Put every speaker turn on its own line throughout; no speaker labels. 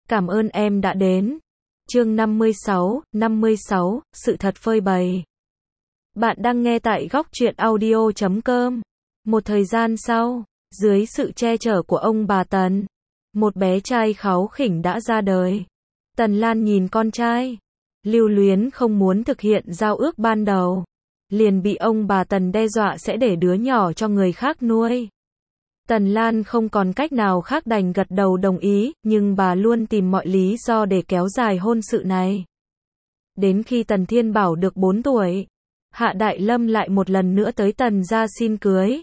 Cảm ơn em đã đến. Chương 56, sự thật phơi bày. Bạn đang nghe tại góc truyện audio.com. Một thời gian sau, dưới sự che chở của ông bà Tần, một bé trai kháu khỉnh đã ra đời. Tần Lan nhìn con trai, lưu luyến không muốn thực hiện giao ước ban đầu, liền bị ông bà Tần đe dọa sẽ để đứa nhỏ cho người khác nuôi. Tần Lan không còn cách nào khác đành gật đầu đồng ý, nhưng bà luôn tìm mọi lý do để kéo dài hôn sự này. Đến khi Tần Thiên Bảo được 4 tuổi, Hạ Đại Lâm lại một lần nữa tới Tần gia xin cưới.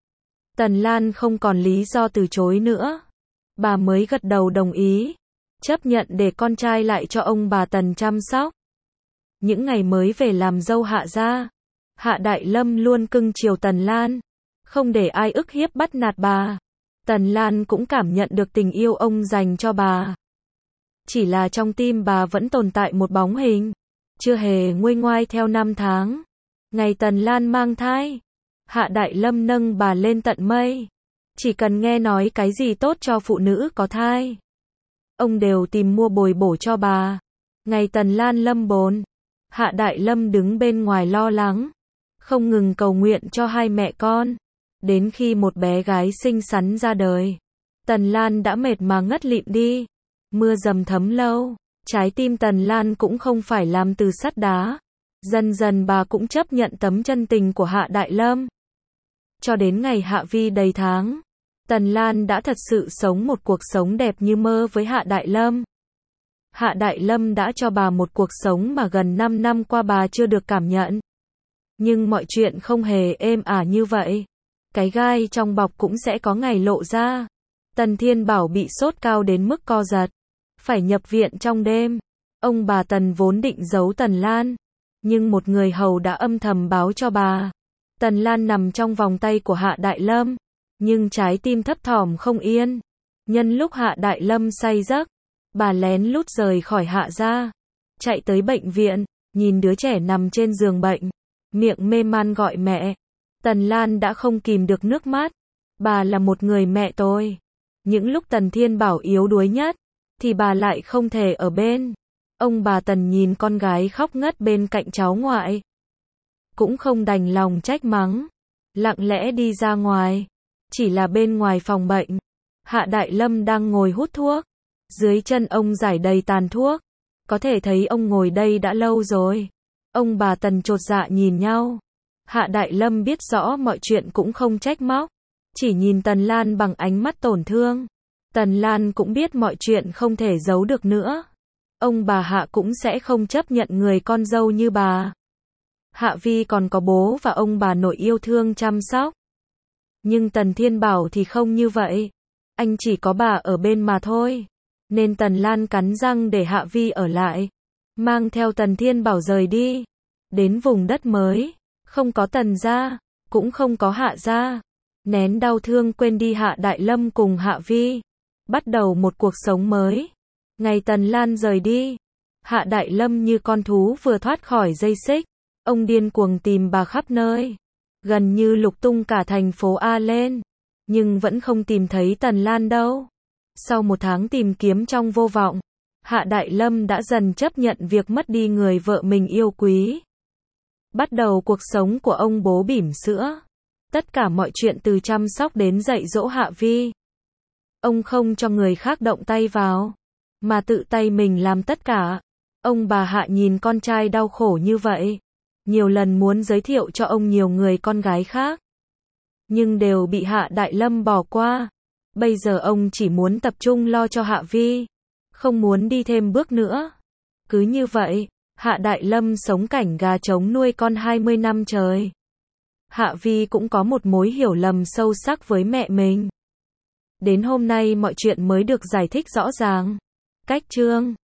Tần Lan không còn lý do từ chối nữa. Bà mới gật đầu đồng ý, chấp nhận để con trai lại cho ông bà Tần chăm sóc. Những ngày mới về làm dâu Hạ gia, Hạ Đại Lâm luôn cưng chiều Tần Lan, không để ai ức hiếp bắt nạt bà. Tần Lan cũng cảm nhận được tình yêu ông dành cho bà. Chỉ là trong tim bà vẫn tồn tại một bóng hình, chưa hề nguôi ngoai theo năm tháng. Ngày Tần Lan mang thai, Hạ Đại Lâm nâng bà lên tận mây. Chỉ cần nghe nói cái gì tốt cho phụ nữ có thai, ông đều tìm mua bồi bổ cho bà. Ngày Tần Lan lâm bồn, Hạ Đại Lâm đứng bên ngoài lo lắng, không ngừng cầu nguyện cho hai mẹ con. Đến khi một bé gái xinh xắn ra đời, Tần Lan đã mệt mà ngất lịm đi. Mưa dầm thấm lâu, trái tim Tần Lan cũng không phải làm từ sắt đá. Dần dần bà cũng chấp nhận tấm chân tình của Hạ Đại Lâm. Cho đến ngày Hạ Vi đầy tháng, Tần Lan đã thật sự sống một cuộc sống đẹp như mơ với Hạ Đại Lâm. Hạ Đại Lâm đã cho bà một cuộc sống mà gần 5 năm qua bà chưa được cảm nhận. Nhưng mọi chuyện không hề êm ả như vậy. Cái gai trong bọc cũng sẽ có ngày lộ ra. Tần Thiên Bảo bị sốt cao đến mức co giật, phải nhập viện trong đêm. Ông bà Tần vốn định giấu Tần Lan, nhưng một người hầu đã âm thầm báo cho bà. Tần Lan nằm trong vòng tay của Hạ Đại Lâm, nhưng trái tim thấp thỏm không yên. Nhân lúc Hạ Đại Lâm say giấc, bà lén lút rời khỏi Hạ gia, chạy tới bệnh viện, nhìn đứa trẻ nằm trên giường bệnh, miệng mê man gọi mẹ. Tần Lan đã không kìm được nước mắt. Bà là một người mẹ tôi. Những lúc Tần Thiên Bảo yếu đuối nhất, thì bà lại không thể ở bên. Ông bà Tần nhìn con gái khóc ngất bên cạnh cháu ngoại, cũng không đành lòng trách mắng, lặng lẽ đi ra ngoài. Chỉ là bên ngoài phòng bệnh, Hạ Đại Lâm đang ngồi hút thuốc. Dưới chân ông rải đầy tàn thuốc. Có thể thấy ông ngồi đây đã lâu rồi. Ông bà Tần chột dạ nhìn nhau. Hạ Đại Lâm biết rõ mọi chuyện cũng không trách móc, chỉ nhìn Tần Lan bằng ánh mắt tổn thương. Tần Lan cũng biết mọi chuyện không thể giấu được nữa. Ông bà Hạ cũng sẽ không chấp nhận người con dâu như bà. Hạ Vi còn có bố và ông bà nội yêu thương chăm sóc. Nhưng Tần Thiên Bảo thì không như vậy. Anh chỉ có bà ở bên mà thôi. Nên Tần Lan cắn răng để Hạ Vi ở lại, mang theo Tần Thiên Bảo rời đi. Đến vùng đất mới, không có Tần gia, cũng không có Hạ gia. Nén đau thương quên đi Hạ Đại Lâm cùng Hạ Vi, bắt đầu một cuộc sống mới. Ngày Tần Lan rời đi, Hạ Đại Lâm như con thú vừa thoát khỏi dây xích. Ông điên cuồng tìm bà khắp nơi, gần như lục tung cả thành phố A lên, nhưng vẫn không tìm thấy Tần Lan đâu. Sau một tháng tìm kiếm trong vô vọng, Hạ Đại Lâm đã dần chấp nhận việc mất đi người vợ mình yêu quý. Bắt đầu cuộc sống của ông bố bỉm sữa. Tất cả mọi chuyện từ chăm sóc đến dạy dỗ Hạ Vi, ông không cho người khác động tay vào, mà tự tay mình làm tất cả. Ông bà Hạ nhìn con trai đau khổ như vậy, nhiều lần muốn giới thiệu cho ông nhiều người con gái khác, nhưng đều bị Hạ Đại Lâm bỏ qua. Bây giờ ông chỉ muốn tập trung lo cho Hạ Vi, không muốn đi thêm bước nữa. Cứ như vậy, Hạ Đại Lâm sống cảnh gà trống nuôi con 20 năm trời. Hạ Vi cũng có một mối hiểu lầm sâu sắc với mẹ mình. Đến hôm nay mọi chuyện mới được giải thích rõ ràng. Cách chương